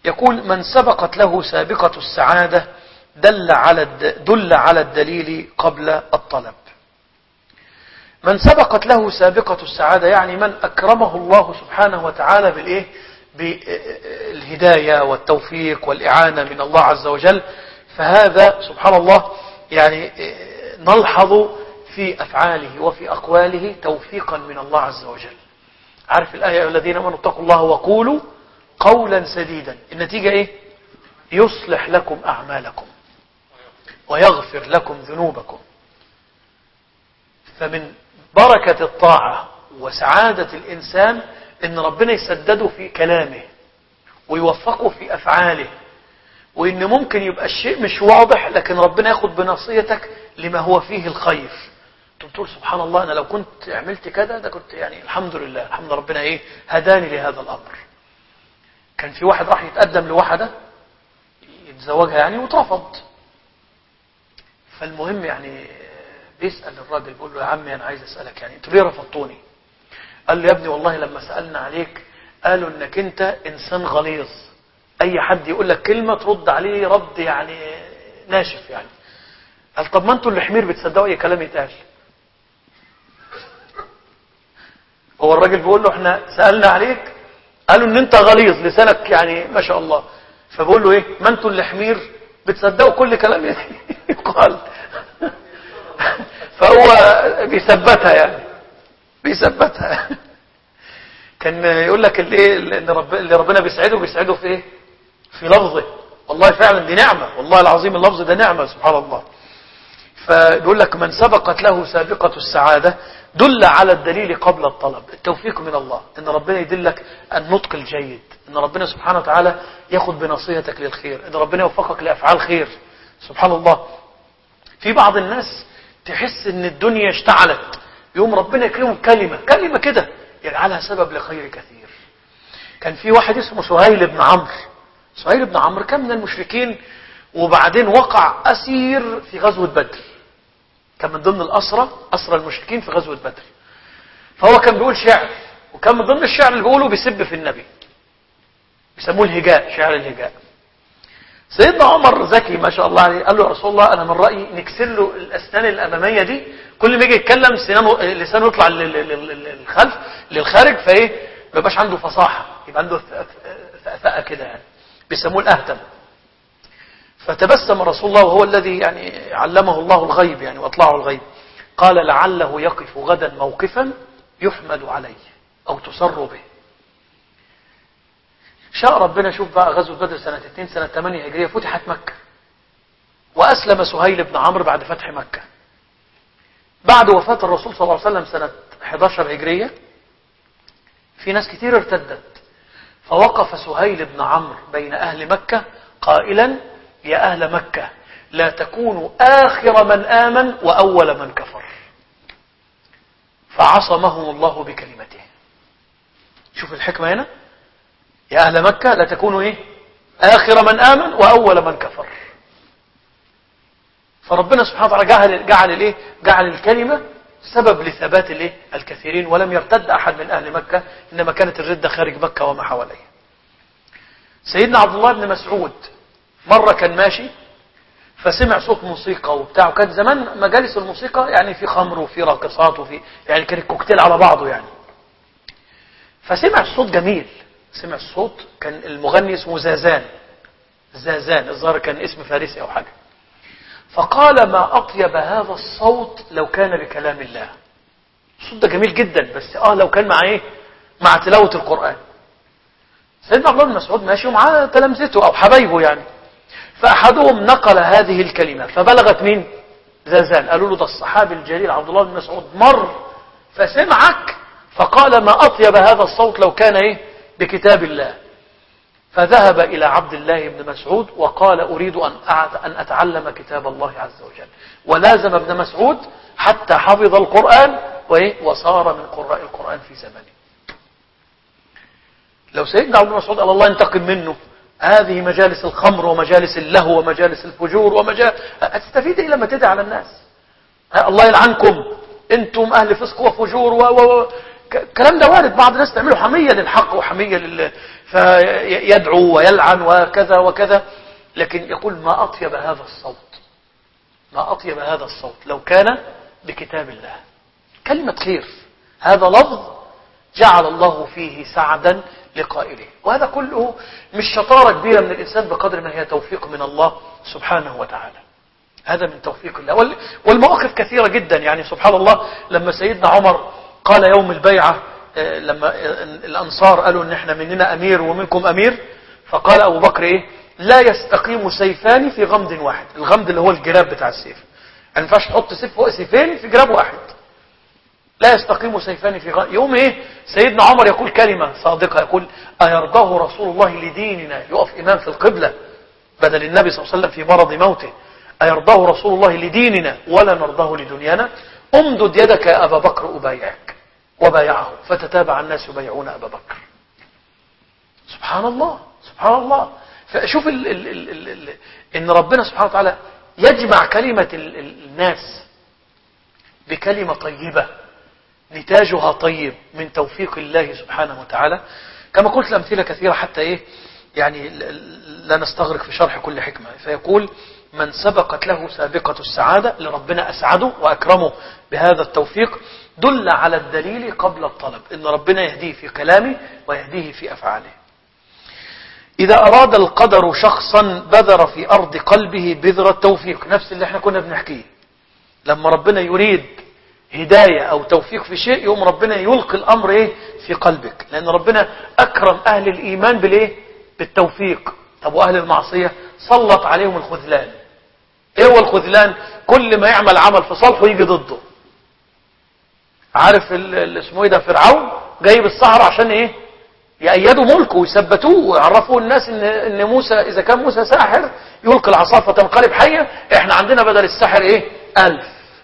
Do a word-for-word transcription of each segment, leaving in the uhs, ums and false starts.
يقول: من سبقت له سابقة السعادة دل على دل على الدليل قبل الطلب. من سبقت له سابقة السعادة يعني من أكرمه الله سبحانه وتعالى بالإيه؟ بالهداية والتوفيق والإعانة من الله عز وجل. فهذا سبحان الله يعني نلحظ في أفعاله وفي أقواله توفيقا من الله عز وجل. عارف الآية: الذين آمنوا اتقوا الله وقولوا قولا سديدا. النتيجة إيه؟ يصلح لكم أعمالكم ويغفر لكم ذنوبكم. فمن بركة الطاعة وسعادة الإنسان إن ربنا يسدده في كلامه ويوفقه في أفعاله، وإن ممكن يبقى الشيء مش واضح لكن ربنا ياخد بنصيتك لما هو فيه الخير. تقول سبحان الله، أنا لو كنت عملت كذا ده كنت يعني الحمد لله، الحمد ربنا إيه هداني لهذا الأمر. كان في واحد راح يتقدم لواحدة يتزوجها يعني واترفض. فالمهم يعني بيسأل الراجل بيقول له: يا عمي أنا عايز أسألك يعني أنتوا ليه رفضتوني؟ قال له: يا ابني والله لما سألنا عليك قالوا إنك أنت إنسان غليظ، أي حد يقول لك كلمة ترد عليه رد يعني ناشف يعني. قال: طب ما أنتوا اللي حمير بتصدقوا أي كلام يتقال. هو الراجل بيقول له: احنا سألنا عليك قالوا ان انت غليظ لسانك يعني ما شاء الله. فبقول له: ايه ما انتوا اللي حمير بتصدقوا كل كلام يقال. فهو بيثبتها يعني بيثبتها. كان يقول لك اللي, اللي, رب اللي ربنا بيسعده بيسعده في ايه؟ في لفظه. والله فعلا دي نعمة، والله العظيم اللفظ ده نعمة سبحان الله. فبيقول لك: من سبقت له سابقة السعادة دل على الدليل قبل الطلب. التوفيق من الله، ان ربنا يدلك النطق الجيد، ان ربنا سبحانه وتعالى ياخد بنصيحتك للخير، ان ربنا يوفقك لأفعال خير. سبحان الله. في بعض الناس تحس ان الدنيا اشتعلت، يوم ربنا يكرمه كلمة كلمة كده يجعلها سبب لخير كثير. كان في واحد اسمه سهيل بن عمرو. سهيل بن عمرو كان من المشركين، وبعدين وقع أسير في غزوة بدر. كان من ضمن الأسرى أسرى المشركين في غزوة بدر. فهو كان بيقول شعر، وكان من ضمن الشعر اللي بيقوله بيسب في النبي، بيسموه الهجاء، شعر الهجاء. سيدنا عمر ذكي ما شاء الله عليه، قال له: يا رسول الله أنا من رأيي نكسر له الأسنان الأمامية دي، كل ما يجي يتكلم سنانه لسانه يطلع للخلف للخارج، فإيه ما يبقاش عنده فصاحة، يبقى عنده ثأثأة كده يعني، بيسموه الأهتم. فتبسم رسول الله وهو الذي يعني علمه الله الغيب يعني واطلعه الغيب. قال: لعله يقف غدا موقفا يحمد عليه أو تسر به. شاء ربنا. شوف بقى غزوة بدر سنة اثنين سنة ثمانية هجرية فتحت مكة، وأسلم سهيل بن عمرو بعد فتح مكة. بعد وفاة الرسول صلى الله عليه وسلم سنة احد عشر هجرية في ناس كتير ارتدت، فوقف سهيل بن عمرو بين أهل مكة قائلا: يا أهل مكة لا تكونوا آخر من آمن وأول من كفر. فعصمهم الله بكلمته. شوف الحكمة هنا، يا أهل مكة لا تكونوا إيه؟ آخر من آمن وأول من كفر. فربنا سبحانه وتعالى جعل جعل الإيه؟ جعل الكلمة سبب لثبات الإيه؟ الكثيرين، ولم يرتد أحد من أهل مكة، إنما كانت الردة خارج مكة وما حواليها. سيدنا عبد الله بن مسعود مرة كان ماشي فسمع صوت موسيقى وبتاع، وكان زمان مجالس الموسيقى يعني في خمر وفي راقصات وفي يعني كان الكوكتيل على بعضه يعني. فسمع الصوت جميل، سمع الصوت، كان المغني اسمه زازان. زازان الظاهر كان اسم فارسي أو حاجة. فقال: ما أطيب هذا الصوت لو كان بكلام الله. الصوت ده جميل جدا، بس آه لو كان مع إيه؟ مع تلاوة القرآن. سيدنا عبد الله بن مسعود ماشي ومعاه تلامذته أو حبايبه يعني، فأحدهم نقل هذه الكلمة فبلغت مين؟ زازان. قالوا له: ده الصحابي الجليل عبد الله بن مسعود مر فسمعك فقال: ما أطيب هذا الصوت لو كان إيه؟ بكتاب الله. فذهب إلى عبد الله بن مسعود وقال: أريد أن أتعلم كتاب الله عز وجل. ولازم ابن مسعود حتى حفظ القرآن وصار من قراء القرآن في زمنه. لو سيدنا عبد مسعود قال الله ينتقم منه، هذه مجالس الخمر ومجالس اللهو ومجالس الفجور ومجال هتستفيد ايه لما تدعي على الناس؟ الله يلعنكم انتم اهل فسق وفجور و... و... الكلام ده وارد. بعض الناس تعملوا حمية للحق وحمية لل... فيدعو ويلعن وكذا وكذا، لكن يقول ما أطيب هذا الصوت، ما أطيب هذا الصوت لو كان بكتاب الله. كلمة خير، هذا لفظ جعل الله فيه سعدا لقائله. وهذا كله مش شطارة كبيرة من الإنسان بقدر ما هي توفيق من الله سبحانه وتعالى. هذا من توفيق الله. والمواقف كثيرة جدا، يعني سبحان الله لما سيدنا عمر قال يوم البيعة، لما الأنصار قالوا ان احنا مننا أمير ومنكم أمير، فقال أبو بكر ايه؟ لا يستقيم سيفان في غمد واحد. الغمد اللي هو الجراب بتاع السيف، ما ينفعش تحط سيف فوق سيفين في جراب واحد. لا يستقيم سيفان في غمد. يوم ايه سيدنا عمر يقول كلمة صادقة، يقول أيرضاه رسول الله لديننا؟ يقف إمام في القبلة بدل النبي صلى الله عليه وسلم في مرض موته. أيرضاه رسول الله لديننا ولا نرضاه لدنيانا؟ امدد يدك يا أبا بكر أبايعك. وبايعه فتتابع الناس يبايعون أبا بكر. سبحان الله سبحان الله. فشوف ال ال ال ال ال إن ربنا سبحانه وتعالى يجمع كلمة ال ال الناس بكلمة طيبة نتاجها طيب من توفيق الله سبحانه وتعالى. كما قلت الأمثلة كثيرة حتى إيه يعني لا نستغرق في شرح كل حكمة. فيقول من سبقت له سابقة السعادة، لربنا أسعده وأكرمه بهذا التوفيق، دل على الدليل قبل الطلب، إن ربنا يهديه في كلامه ويهديه في أفعاله. إذا أراد القدر شخصا بذر في أرض قلبه بذر التوفيق، نفس اللي احنا كنا بنحكيه. لما ربنا يريد هداية أو توفيق في شيء، يوم ربنا يلقي الأمر إيه في قلبك، لأن ربنا أكرم أهل الإيمان بالإيه بالتوفيق. طب وأهل المعصية سلط عليهم الخذلان. إيه هو الخذلان؟ كل ما يعمل عمل في صالحه يجي ضده. عارف اللي اسمه ايه ده؟ فرعون جايب السحرة عشان ايه؟ يأيدوا ملكه ويثبتوه ويعرفوا الناس ان ان موسى اذا كان موسى ساحر يلقي العصا فتنقلب حية، احنا عندنا بدل السحر ايه؟ ألف.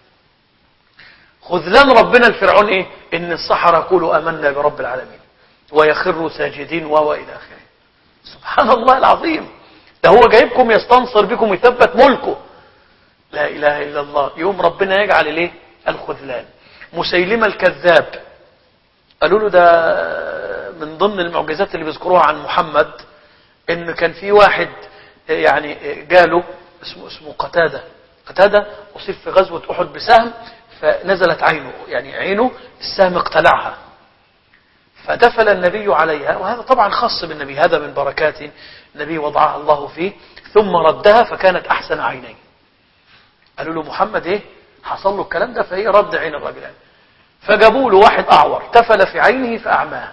خذلان ربنا الفرعون ايه؟ ان السحرة يقولوا امنا برب العالمين ويخروا ساجدين و الى اخره. سبحان الله العظيم. ده هو جايبكم يستنصر بكم ويثبت ملكه. لا اله الا الله. يوم ربنا يجعل الايه؟ الخذلان. مسيلمة الكذاب قالوا له ده من ضمن المعجزات اللي بيذكروها عن محمد، ان كان في واحد يعني جاله اسمه اسمه قتادة. قتادة أصيب في غزوة أحد بسهم فنزلت عينه، يعني عينه السهم اقتلعها، فدفل النبي عليها، وهذا طبعا خاص بالنبي، هذا من بركات النبي وضعها الله فيه، ثم ردها فكانت أحسن عينين. قالوا له محمد ايه حصل له الكلام ده؟ فهي رد عين الرجل. فجابوا له واحد أعور تفل في عينه فأعماه.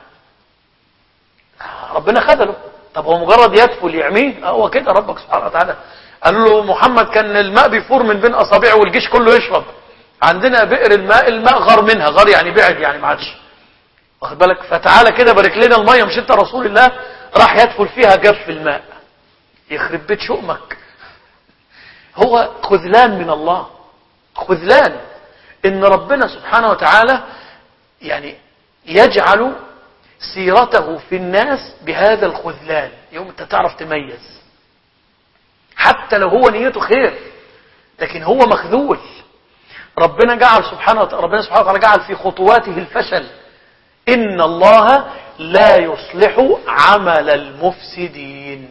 ربنا خذله. طب هو مجرد يدفل يعميه؟ هو كده ربك سبحانه وتعالى. قالوا له محمد كان الماء بيفور من بين أصابعه والجيش كله يشرب، عندنا بئر الماء الماء غار منها، غار يعني بعد يعني ما عادش، واخد بالك؟ فتعالى كده بارك لنا المية، مش انت رسول الله؟ راح يدفل فيها جف الماء. يخرب بيت شؤمك. هو خذلان من الله، خذلان ان ربنا سبحانه وتعالى يعني يجعل سيرته في الناس بهذا الخذلان. يوم انت تعرف تميز حتى لو هو نيته خير، لكن هو مخذول. ربنا جعل سبحانه وتعالى ربنا سبحانه وتعالى جعل في خطواته الفشل. إن الله لا يصلح عمل المفسدين.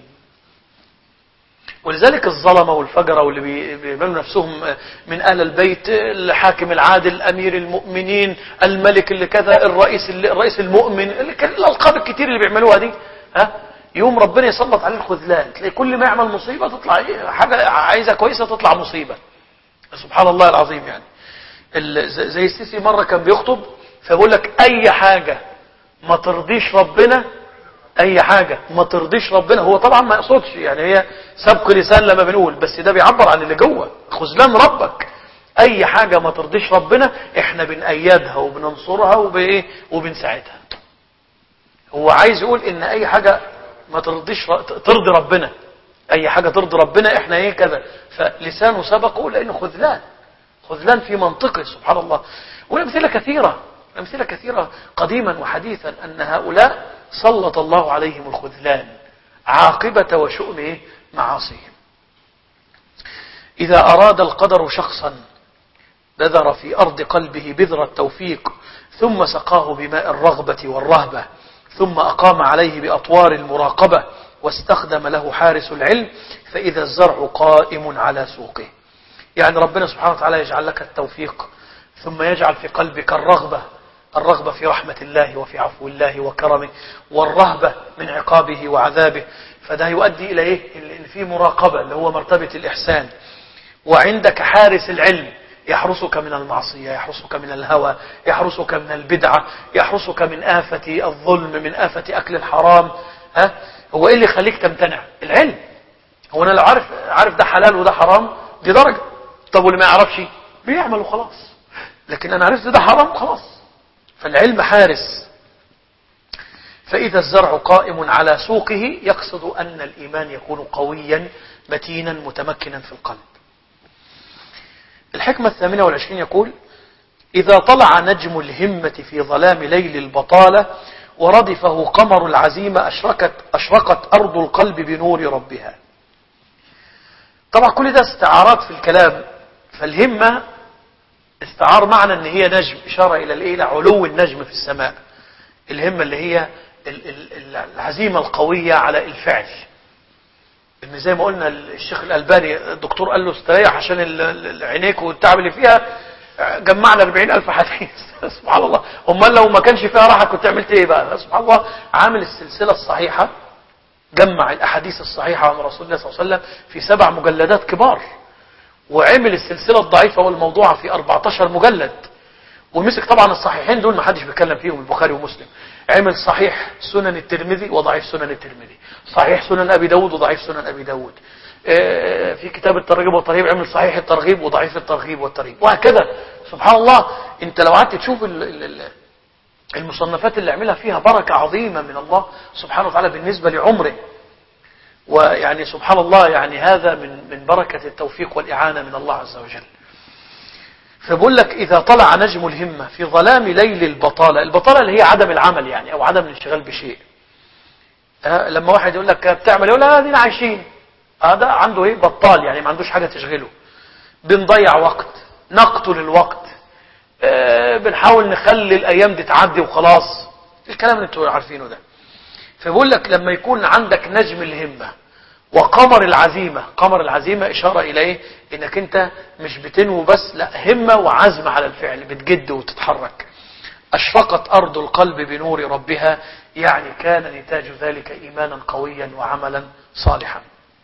ولذلك الظلمة والفجرة واللي بيعملوا نفسهم من أهل البيت، الحاكم العادل، أمير المؤمنين، الملك اللي كذا، الرئيس اللي الرئيس المؤمن، الألقاب الكتير اللي بيعملوها دي، ها يوم ربنا يسلط عليه الخذلان. تلاقي كل ما يعمل مصيبة تطلع حاجة عايزة كويسة تطلع مصيبة. سبحان الله العظيم. يعني زي السيسي مرة كان بيخطب فبقول لك أي حاجة ما ترضيش ربنا، أي حاجة ما ترضيش ربنا. هو طبعا ما يقصدش، يعني هي سبق لسان لما بنقول، بس ده بيعبر عن اللي جوه، خذلان ربك. أي حاجة ما ترضيش ربنا احنا بنأيدها وبننصرها وبإيه وبنساعدها. هو عايز يقول إن أي حاجة ما ترضيش ترضي ربنا، أي حاجة ترضي ربنا احنا إيه كذا، فلسانه سبقه لأنه خذلان، خذلان في منطقه. سبحان الله. والأمثلة كثيرة، أمثلة كثيرة قديما وحديثا أن هؤلاء سلط الله عليهم الخذلان عاقبة وشؤم معاصيهم. إذا أراد القدر شخصا بذر في أرض قلبه بذر التوفيق ثم سقاه بماء الرغبة والرهبة ثم أقام عليه بأطوار المراقبة واستخدم له حارس العلم، فإذا الزرع قائم على سوقه. يعني ربنا سبحانه وتعالى يجعل لك التوفيق، ثم يجعل في قلبك الرغبة الرغبة في رحمة الله وفي عفو الله وكرمه، والرهبة من عقابه وعذابه. فده يؤدي إلى إيه؟ اللي فيه مراقبة، اللي هو مرتبة الإحسان. وعندك حارس العلم يحرسك من المعصية، يحرسك من الهوى، يحرسك من البدعة، يحرسك من آفة الظلم، من آفة أكل الحرام. ها؟ هو إيه اللي يخليك تمتنع؟ العلم. هو أنا لو عارف عارف ده حلال وده حرام دي درجة. طب واللي ما يعرفش بيعمل وخلاص، لكن أنا عرفت ده حرام خلاص. فالعلم حارس. فإذا الزرع قائم على سوقه يقصد أن الإيمان يكون قويا متينا متمكنا في القلب. الحكمة الثامنة والعشرين يقول: إذا طلع نجم الهمة في ظلام ليل البطالة وردفه قمر العزيمة أشركت, أشرقت أرض القلب بنور ربها. طبعا كل ده استعارات في الكلام. فالهمة استعار معنى أن هي نجم، إشارة إلى إلى علو النجم في السماء. الهمة اللي هي العزيمة القوية على الفعل. إن زي ما قلنا الشيخ الألباني الدكتور قال له استريح عشان عينيك والتعب اللي فيها، جمعنا أربعين ألف حديث. سبحان الله. أمال لو ما كانش فيها راحة كنت عملت إيه بقى؟ سبحان الله. عامل السلسلة الصحيحة، جمع الأحاديث الصحيحة عن رسول الله صلى الله عليه وسلم في سبع مجلدات كبار، وعمل السلسلة الضعيفة والموضوعة في أربعة عشر مجلد، ومسك طبعا الصحيحين دول ما حدش بيتكلم فيهم، البخاري ومسلم. عمل صحيح سنن الترمذي وضعيف سنن الترمذي، صحيح سنن أبي داود وضعيف سنن أبي داود. في كتاب الترغيب والترهيب عمل صحيح الترغيب وضعيف الترغيب والترهيب، وهكذا. سبحان الله. انت لو قعدت تشوف المصنفات اللي عملها فيها بركة عظيمة من الله سبحانه وتعالى بالنسبة لعمره. ويعني سبحان الله، يعني هذا من من بركة التوفيق والإعانة من الله عز وجل. فبقول لك إذا طلع نجم الهمة في ظلام ليل البطالة. البطالة اللي هي عدم العمل يعني، أو عدم الانشغال بشيء. أه لما واحد يقول لك بتعمل، يقول لا دينا عايشين، هذا عنده ايه؟ بطال، يعني ما عندوش حاجة تشغله. بنضيع وقت، نقتل الوقت، أه بنحاول نخلي الأيام دي تعدي وخلاص. الكلام اللي انتوا عارفينه ده. فبقول لك لما يكون عندك نجم الهمة وقمر العزيمة. قمر العزيمة إشارة إلى إيه؟ إنك أنت مش بتنوي بس، لا، همة وعزم على الفعل، بتجد وتتحرك. أشرقت أرض القلب بنور ربها، يعني كان نتاج ذلك إيمانا قويا وعملا صالحا.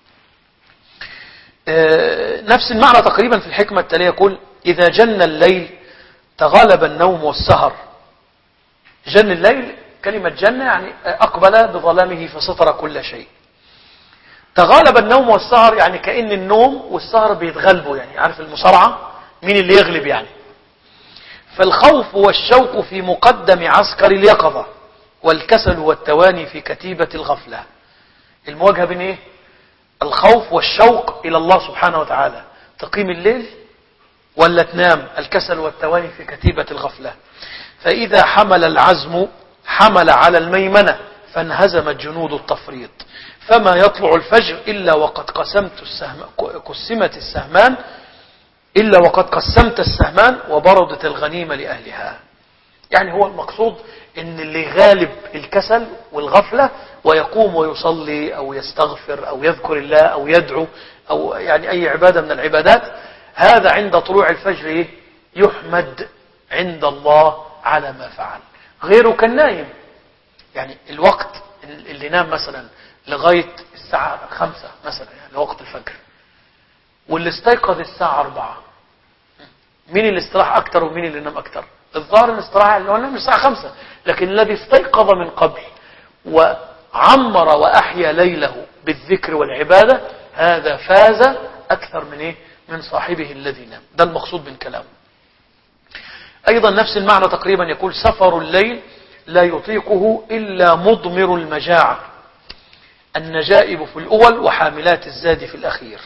نفس المعنى تقريبا في الحكمة التالية يقول: إذا جن الليل تغالب النوم والسهر. جن الليل، كلمة جن يعني أقبل بظلامه فستر كل شيء. تغالب النوم والسهر يعني كأن النوم والسهر بيتغلبوا، يعني عارف المصارعة مين اللي يغلب يعني. فالخوف والشوق في مقدم عسكر اليقظة، والكسل والتواني في كتيبة الغفلة. المواجهة بين ايه؟ الخوف والشوق إلى الله سبحانه وتعالى. تقيم الليل ولا تنام؟ الكسل والتواني في كتيبة الغفلة. فإذا حمل العزم حمل على الميمنة، فانهزمت جنود التفريط. فما يطلع الفجر إلا وقد قسمت السهم قسمت السهمان إلا وقد قسمت السهمان وبردت الغنيمة لأهلها. يعني هو المقصود إن اللي غالب الكسل والغفلة ويقوم ويصلي أو يستغفر أو يذكر الله أو يدعو أو يعني أي عبادة من العبادات، هذا عند طلوع الفجر يحمد عند الله على ما فعل. غيره كان نايم، يعني الوقت اللي نام مثلا لغاية الساعة خمسة مثلا، يعني وقت الفجر، واللي استيقظ الساعة أربعة، مين اللي استراح أكتر ومين اللي نام أكتر؟ الظاهر الاستراحة اللي هو نام الساعة خمسة، لكن الذي استيقظ من قبل وعمر وأحيا ليله بالذكر والعبادة هذا فاز أكثر من إيه؟ من صاحبه الذي نام. ده المقصود من كلامه. أيضا نفس المعنى تقريبا يقول: سفر الليل لا يطيقه إلا مضمر المجاعة، النجائب في الأول وحاملات الزاد في الأخير.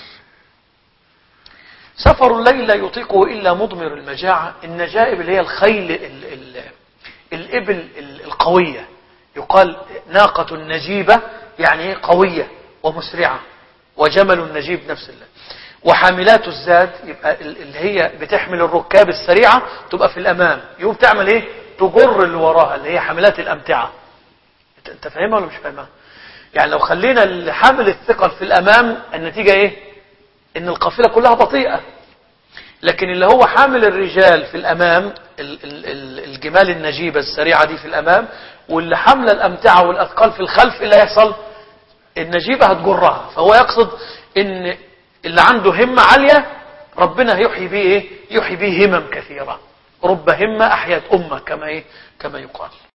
سفر الليل لا يطيقه إلا مضمر المجاعة. النجائب اللي هي الخيل ال ال الإبل القوية، يقال ناقة نجيبة يعني قوية ومسرعة، وجمل نجيب نفس الله. وحاملات الزاد يبقى اللي هي بتحمل الركاب السريعة تبقى في الأمام، يقوم تعمل إيه؟ تجر اللي وراها، اللي هي حاملات الأمتعة. انت فاهمها ولا مش فاهمها؟ يعني لو خلينا اللي حامل الثقل في الامام، النتيجة ايه؟ ان القافلة كلها بطيئة. لكن اللي هو حامل الرجال في الامام، الجمال النجيبة السريعة دي في الامام، واللي حامل الامتعة والاثقال في الخلف، اللي هيحصل النجيبة هتجرها. فهو يقصد ان اللي عنده همة عالية ربنا يحيي به ايه؟ يحيي به همم كثيرة. رب همة احيت امة، كما ايه؟ كما يقال.